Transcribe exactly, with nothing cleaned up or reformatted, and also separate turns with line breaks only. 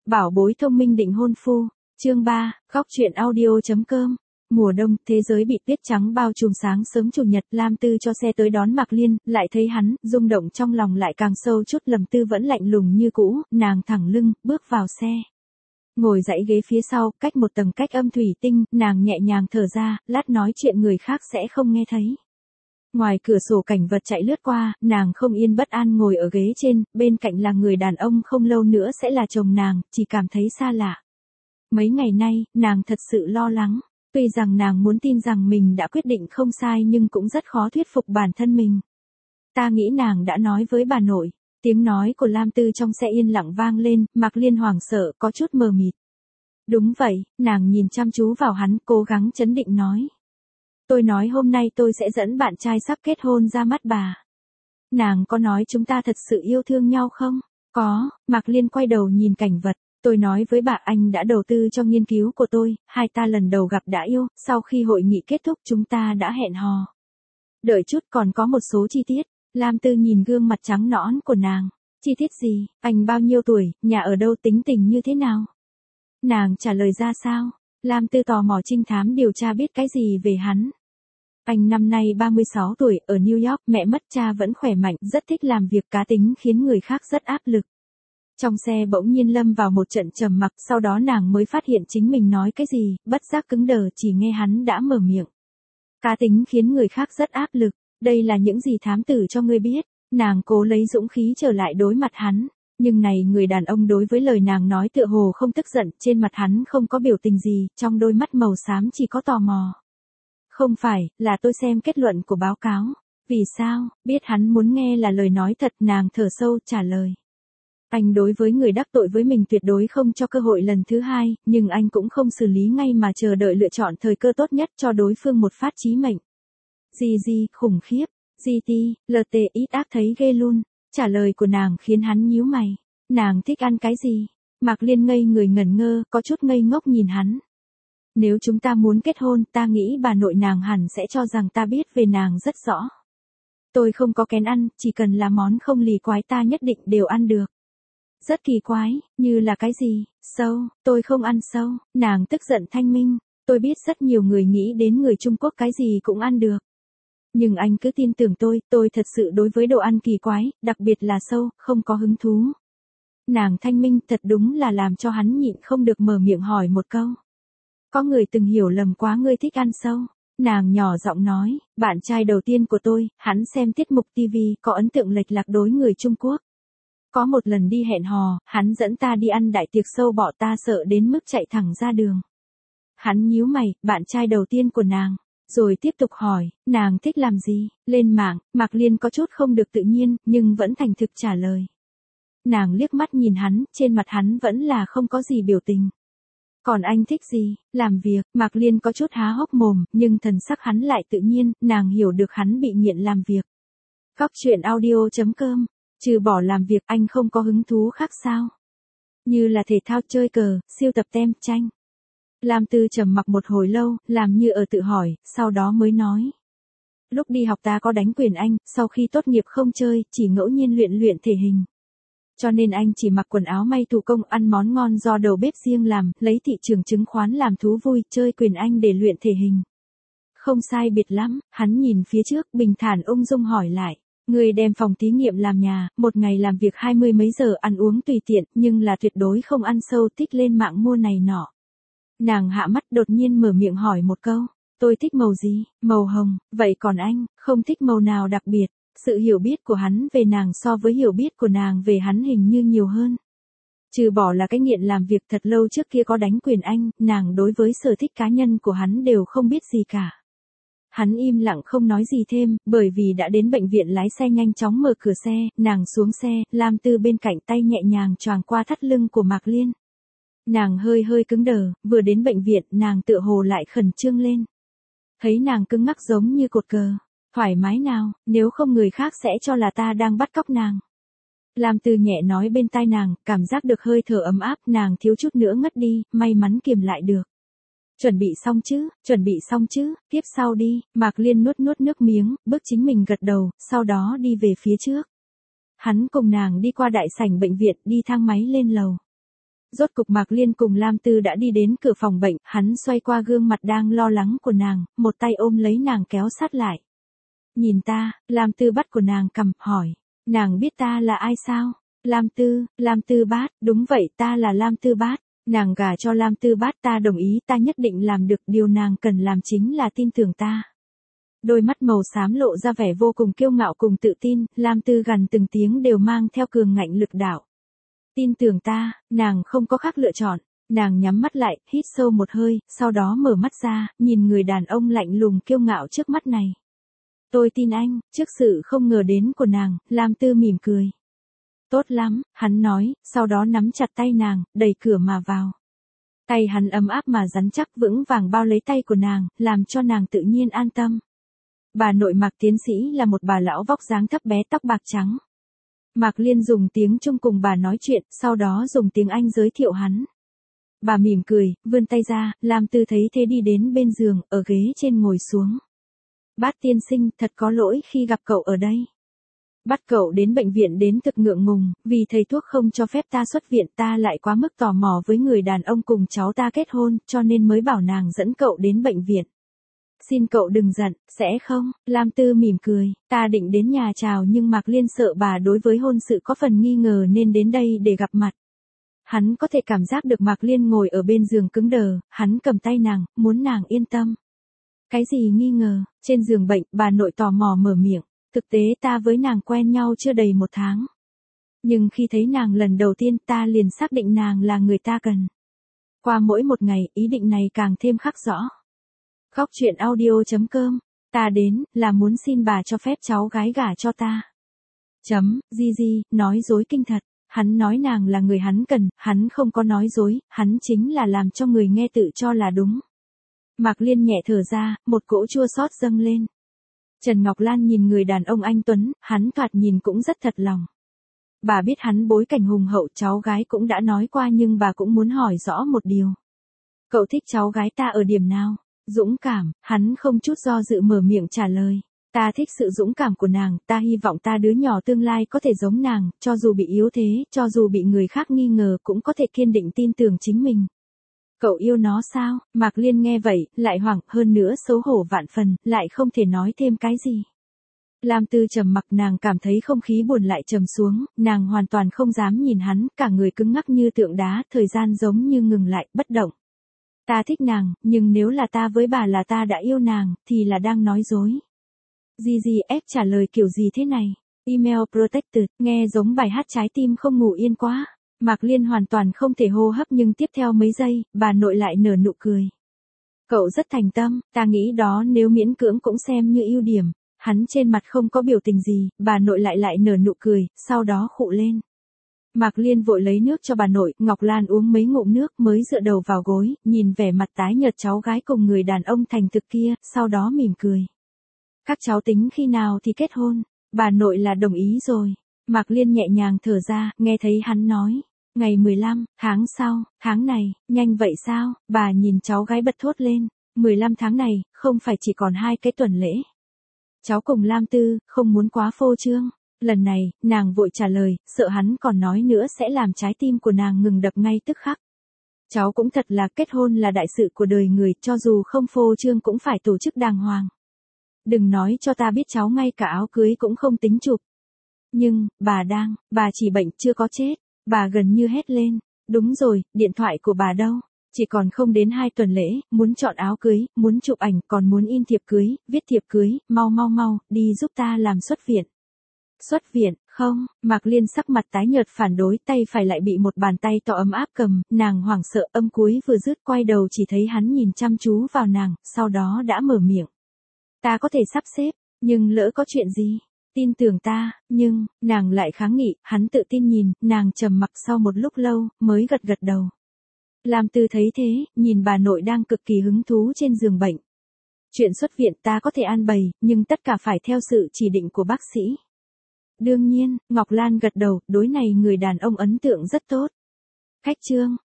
Bảo bối thông minh định hôn phu. Chương ba, góc truyện audio.com. Mùa đông, thế giới bị tuyết trắng bao trùm. Sáng sớm chủ nhật, Lam Tư cho xe tới đón Mạc Liên, lại thấy hắn, rung động trong lòng lại càng sâu chút. Lâm Tư vẫn lạnh lùng như cũ, nàng thẳng lưng, bước vào xe. Ngồi dãy ghế phía sau, cách một tầng cách âm thủy tinh, nàng nhẹ nhàng thở ra, lát nói chuyện người khác sẽ không nghe thấy. Ngoài cửa sổ cảnh vật chạy lướt qua, nàng không yên bất an ngồi ở ghế trên, bên cạnh là người đàn ông không lâu nữa sẽ là chồng nàng, chỉ cảm thấy xa lạ. Mấy ngày nay, nàng thật sự lo lắng. Tuy rằng nàng muốn tin rằng mình đã quyết định không sai nhưng cũng rất khó thuyết phục bản thân mình. Ta nghĩ nàng đã nói với bà nội. Tiếng nói của Lam Tư trong xe yên lặng vang lên, Mạc Liên hoảng sợ, có chút mờ mịt. Đúng vậy, nàng nhìn chăm chú vào hắn, cố gắng trấn định nói. Tôi nói hôm nay tôi sẽ dẫn bạn trai sắp kết hôn ra mắt bà. Nàng có nói chúng ta thật sự yêu thương nhau không? Có, Mạc Liên quay đầu nhìn cảnh vật. Tôi nói với bà anh đã đầu tư cho nghiên cứu của tôi, hai ta lần đầu gặp đã yêu, sau khi hội nghị kết thúc chúng ta đã hẹn hò. Đợi chút còn có một số chi tiết, Lam Tư nhìn gương mặt trắng nõn của nàng. Chi tiết gì, anh bao nhiêu tuổi, nhà ở đâu, tính tình như thế nào? Nàng trả lời ra sao? Lam Tư tò mò trinh thám điều tra biết cái gì về hắn. Anh năm nay ba mươi sáu tuổi, ở New York, mẹ mất cha vẫn khỏe mạnh, rất thích làm việc, cá tính khiến người khác rất áp lực. Trong xe bỗng nhiên lâm vào một trận trầm mặc, sau đó nàng mới phát hiện chính mình nói cái gì, bất giác cứng đờ, chỉ nghe hắn đã mở miệng. Cá tính khiến người khác rất áp lực, đây là những gì thám tử cho ngươi biết. Nàng cố lấy dũng khí trở lại đối mặt hắn, nhưng này người đàn ông đối với lời nàng nói tựa hồ không tức giận, trên mặt hắn không có biểu tình gì, trong đôi mắt màu xám chỉ có tò mò. Không phải, là tôi xem kết luận của báo cáo. Vì sao, biết hắn muốn nghe là lời nói thật, nàng thở sâu trả lời. Anh đối với người đắc tội với mình tuyệt đối không cho cơ hội lần thứ hai, nhưng anh cũng không xử lý ngay mà chờ đợi lựa chọn thời cơ tốt nhất cho đối phương một phát chí mệnh. Gì gì, khủng khiếp, gì ti, lờ tê ít ác thấy ghê luôn. Trả lời của nàng khiến hắn nhíu mày. Nàng thích ăn cái gì? Mạc Liên ngây người ngẩn ngơ, có chút ngây ngốc nhìn hắn. Nếu chúng ta muốn kết hôn, ta nghĩ bà nội nàng hẳn sẽ cho rằng ta biết về nàng rất rõ. Tôi không có kén ăn, chỉ cần là món không lì quái ta nhất định đều ăn được. Rất kỳ quái, như là cái gì? Sâu, tôi không ăn sâu. Nàng tức giận thanh minh. Tôi biết rất nhiều người nghĩ đến người Trung Quốc cái gì cũng ăn được. Nhưng anh cứ tin tưởng tôi, tôi thật sự đối với đồ ăn kỳ quái, đặc biệt là sâu, không có hứng thú. Nàng thanh minh thật đúng là làm cho hắn nhịn không được mở miệng hỏi một câu. Có người từng hiểu lầm quá ngươi thích ăn sâu. Nàng nhỏ giọng nói, bạn trai đầu tiên của tôi, hắn xem tiết mục ti vi, có ấn tượng lệch lạc đối người Trung Quốc. Có một lần đi hẹn hò, hắn dẫn ta đi ăn đại tiệc sâu bọ, ta sợ đến mức chạy thẳng ra đường. Hắn nhíu mày, bạn trai đầu tiên của nàng. Rồi tiếp tục hỏi, nàng thích làm gì? Lên mạng, Mạc Liên có chút không được tự nhiên, nhưng vẫn thành thực trả lời. Nàng liếc mắt nhìn hắn, trên mặt hắn vẫn là không có gì biểu tình. Còn anh thích gì? Làm việc, Mạc Liên có chút há hốc mồm, nhưng thần sắc hắn lại tự nhiên, nàng hiểu được hắn bị nghiện làm việc. Góc truyện audio.com. Trừ bỏ làm việc, anh không có hứng thú khác sao? Như là thể thao, chơi cờ, siêu tập tem, tranh. Lam Tư trầm mặc một hồi lâu, làm như ở tự hỏi, sau đó mới nói. Lúc đi học ta có đánh quyền Anh, sau khi tốt nghiệp không chơi, chỉ ngẫu nhiên luyện luyện thể hình. Cho nên anh chỉ mặc quần áo may thủ công, ăn món ngon do đầu bếp riêng làm, lấy thị trường chứng khoán làm thú vui, chơi quyền Anh để luyện thể hình. Không sai biệt lắm, hắn nhìn phía trước, bình thản ung dung hỏi lại. Người đem phòng thí nghiệm làm nhà, một ngày làm việc hai mươi mấy giờ, ăn uống tùy tiện, nhưng là tuyệt đối không ăn sâu, thích lên mạng mua này nọ. Nàng hạ mắt đột nhiên mở miệng hỏi một câu, tôi thích màu gì? Màu hồng, vậy còn anh, không thích màu nào đặc biệt? Sự hiểu biết của hắn về nàng so với hiểu biết của nàng về hắn hình như nhiều hơn. Trừ bỏ là cái nghiện làm việc, thật lâu trước kia có đánh quyền Anh, nàng đối với sở thích cá nhân của hắn đều không biết gì cả. Hắn im lặng không nói gì thêm, bởi vì đã đến bệnh viện lái xe nhanh chóng mở cửa xe, nàng xuống xe, Lam Tư bên cạnh tay nhẹ nhàng choàng qua thắt lưng của Mạc Liên. Nàng hơi hơi cứng đờ, vừa đến bệnh viện, nàng tựa hồ lại khẩn trương lên. Thấy nàng cứng ngắc giống như cột cờ. Thoải mái nào, nếu không người khác sẽ cho là ta đang bắt cóc nàng. Lam Tư nhẹ nói bên tai nàng, cảm giác được hơi thở ấm áp, nàng thiếu chút nữa ngất đi, may mắn kiềm lại được. Chuẩn bị xong chứ, chuẩn bị xong chứ, tiếp sau đi. Mạc Liên nuốt nuốt nước miếng, bước chính mình gật đầu, sau đó đi về phía trước. Hắn cùng nàng đi qua đại sảnh bệnh viện, đi thang máy lên lầu. Rốt cục Mạc Liên cùng Lam Tư đã đi đến cửa phòng bệnh, hắn xoay qua gương mặt đang lo lắng của nàng, một tay ôm lấy nàng kéo sát lại. Nhìn ta, Lam Tư bắt của nàng cầm, hỏi. Nàng biết ta là ai sao? Lam Tư, Lam Tư Bát, đúng vậy ta là Lam Tư Bát. Nàng gả cho Lam Tư Bát, ta đồng ý, ta nhất định làm được, điều nàng cần làm chính là tin tưởng ta. Đôi mắt màu xám lộ ra vẻ vô cùng kiêu ngạo cùng tự tin, Lam Tư gằn từng tiếng đều mang theo cường ngạnh lực đạo. Tin tưởng ta, nàng không có khác lựa chọn. Nàng nhắm mắt lại, hít sâu một hơi, sau đó mở mắt ra, nhìn người đàn ông lạnh lùng kiêu ngạo trước mắt này. Tôi tin anh, trước sự không ngờ đến của nàng, Lam Tư mỉm cười. Tốt lắm, hắn nói, sau đó nắm chặt tay nàng, đẩy cửa mà vào. Tay hắn ấm áp mà rắn chắc vững vàng bao lấy tay của nàng, làm cho nàng tự nhiên an tâm. Bà nội Mạc tiến sĩ là một bà lão vóc dáng thấp bé tóc bạc trắng. Mạc Liên dùng tiếng Trung cùng bà nói chuyện, sau đó dùng tiếng Anh giới thiệu hắn. Bà mỉm cười, vươn tay ra, Lam Tư thấy thế đi đến bên giường, ở ghế trên ngồi xuống. Bát tiên sinh, thật có lỗi khi gặp cậu ở đây. Bắt cậu đến bệnh viện đến thực ngượng ngùng, vì thầy thuốc không cho phép ta xuất viện, ta lại quá mức tò mò với người đàn ông cùng cháu ta kết hôn, cho nên mới bảo nàng dẫn cậu đến bệnh viện. Xin cậu đừng giận, sẽ không? Lam Tư mỉm cười, ta định đến nhà chào nhưng Mạc Liên sợ bà đối với hôn sự có phần nghi ngờ nên đến đây để gặp mặt. Hắn có thể cảm giác được Mạc Liên ngồi ở bên giường cứng đờ, hắn cầm tay nàng, muốn nàng yên tâm. Cái gì nghi ngờ? Trên giường bệnh, bà nội tò mò mở miệng. Thực tế ta với nàng quen nhau chưa đầy một tháng. Nhưng khi thấy nàng lần đầu tiên ta liền xác định nàng là người ta cần. Qua mỗi một ngày, ý định này càng thêm khắc rõ. Góc truyện audio.com. Ta đến, là muốn xin bà cho phép cháu gái gả cho ta. Chấm, di di, nói dối kinh thật. Hắn nói nàng là người hắn cần, hắn không có nói dối, hắn chính là làm cho người nghe tự cho là đúng. Mạc Liên nhẹ thở ra, một cỗ chua xót dâng lên. Trần Ngọc Lan nhìn người đàn ông anh tuấn, hắn thoạt nhìn cũng rất thật lòng. Bà biết hắn bối cảnh hùng hậu, cháu gái cũng đã nói qua nhưng bà cũng muốn hỏi rõ một điều. Cậu thích cháu gái ta ở điểm nào? Dũng cảm, hắn không chút do dự mở miệng trả lời. Ta thích sự dũng cảm của nàng, ta hy vọng ta đứa nhỏ tương lai có thể giống nàng, cho dù bị yếu thế, cho dù bị người khác nghi ngờ cũng có thể kiên định tin tưởng chính mình. Cậu yêu nó sao? Mạc Liên nghe vậy, lại hoảng, hơn nữa xấu hổ vạn phần, lại không thể nói thêm cái gì. Lam Tư trầm mặc, nàng cảm thấy không khí buồn lại trầm xuống, nàng hoàn toàn không dám nhìn hắn, cả người cứng ngắc như tượng đá, thời gian giống như ngừng lại, bất động. Ta thích nàng, nhưng nếu là ta với bà là ta đã yêu nàng, thì là đang nói dối. gi gi ép trả lời kiểu gì thế này? Email protected, nghe giống bài hát trái tim không ngủ yên quá. Mạc Liên hoàn toàn không thể hô hấp nhưng tiếp theo mấy giây, bà nội lại nở nụ cười. Cậu rất thành tâm, ta nghĩ đó nếu miễn cưỡng cũng xem như ưu điểm. Hắn trên mặt không có biểu tình gì, bà nội lại lại nở nụ cười, sau đó khụ lên. Mạc Liên vội lấy nước cho bà nội, Ngọc Lan uống mấy ngụm nước mới dựa đầu vào gối, nhìn vẻ mặt tái nhợt cháu gái cùng người đàn ông thành thực kia, sau đó mỉm cười. Các cháu tính khi nào thì kết hôn? Bà nội là đồng ý rồi. Mạc Liên nhẹ nhàng thở ra, nghe thấy hắn nói. Ngày mười lăm, tháng sau, tháng này, nhanh vậy sao? Bà nhìn cháu gái bật thốt lên. mười lăm tháng này, không phải chỉ còn hai cái tuần lễ. Cháu cùng Lam Tư, không muốn quá phô trương. Lần này, nàng vội trả lời, sợ hắn còn nói nữa sẽ làm trái tim của nàng ngừng đập ngay tức khắc. Cháu cũng thật là kết hôn là đại sự của đời người, cho dù không phô trương cũng phải tổ chức đàng hoàng. Đừng nói cho ta biết cháu ngay cả áo cưới cũng không tính chụp. Nhưng, bà đang, bà chỉ bệnh chưa có chết. Bà gần như hét lên. Đúng rồi, điện thoại của bà đâu? Chỉ còn không đến hai tuần lễ, muốn chọn áo cưới, muốn chụp ảnh, còn muốn in thiệp cưới, viết thiệp cưới, mau mau mau, đi giúp ta làm xuất viện. Xuất viện, không, Mạc Liên sắc mặt tái nhợt phản đối, tay phải lại bị một bàn tay to ấm áp cầm, nàng hoảng sợ, âm cuối vừa dứt quay đầu chỉ thấy hắn nhìn chăm chú vào nàng, sau đó đã mở miệng. Ta có thể sắp xếp, nhưng lỡ có chuyện gì? Tin tưởng ta, nhưng, nàng lại kháng nghị, hắn tự tin nhìn, nàng trầm mặc sau một lúc lâu, mới gật gật đầu. Lam Tư thấy thế, nhìn bà nội đang cực kỳ hứng thú trên giường bệnh. Chuyện xuất viện ta có thể an bày, nhưng tất cả phải theo sự chỉ định của bác sĩ. Đương nhiên, Ngọc Lan gật đầu, đối này người đàn ông ấn tượng rất tốt. Khách trương,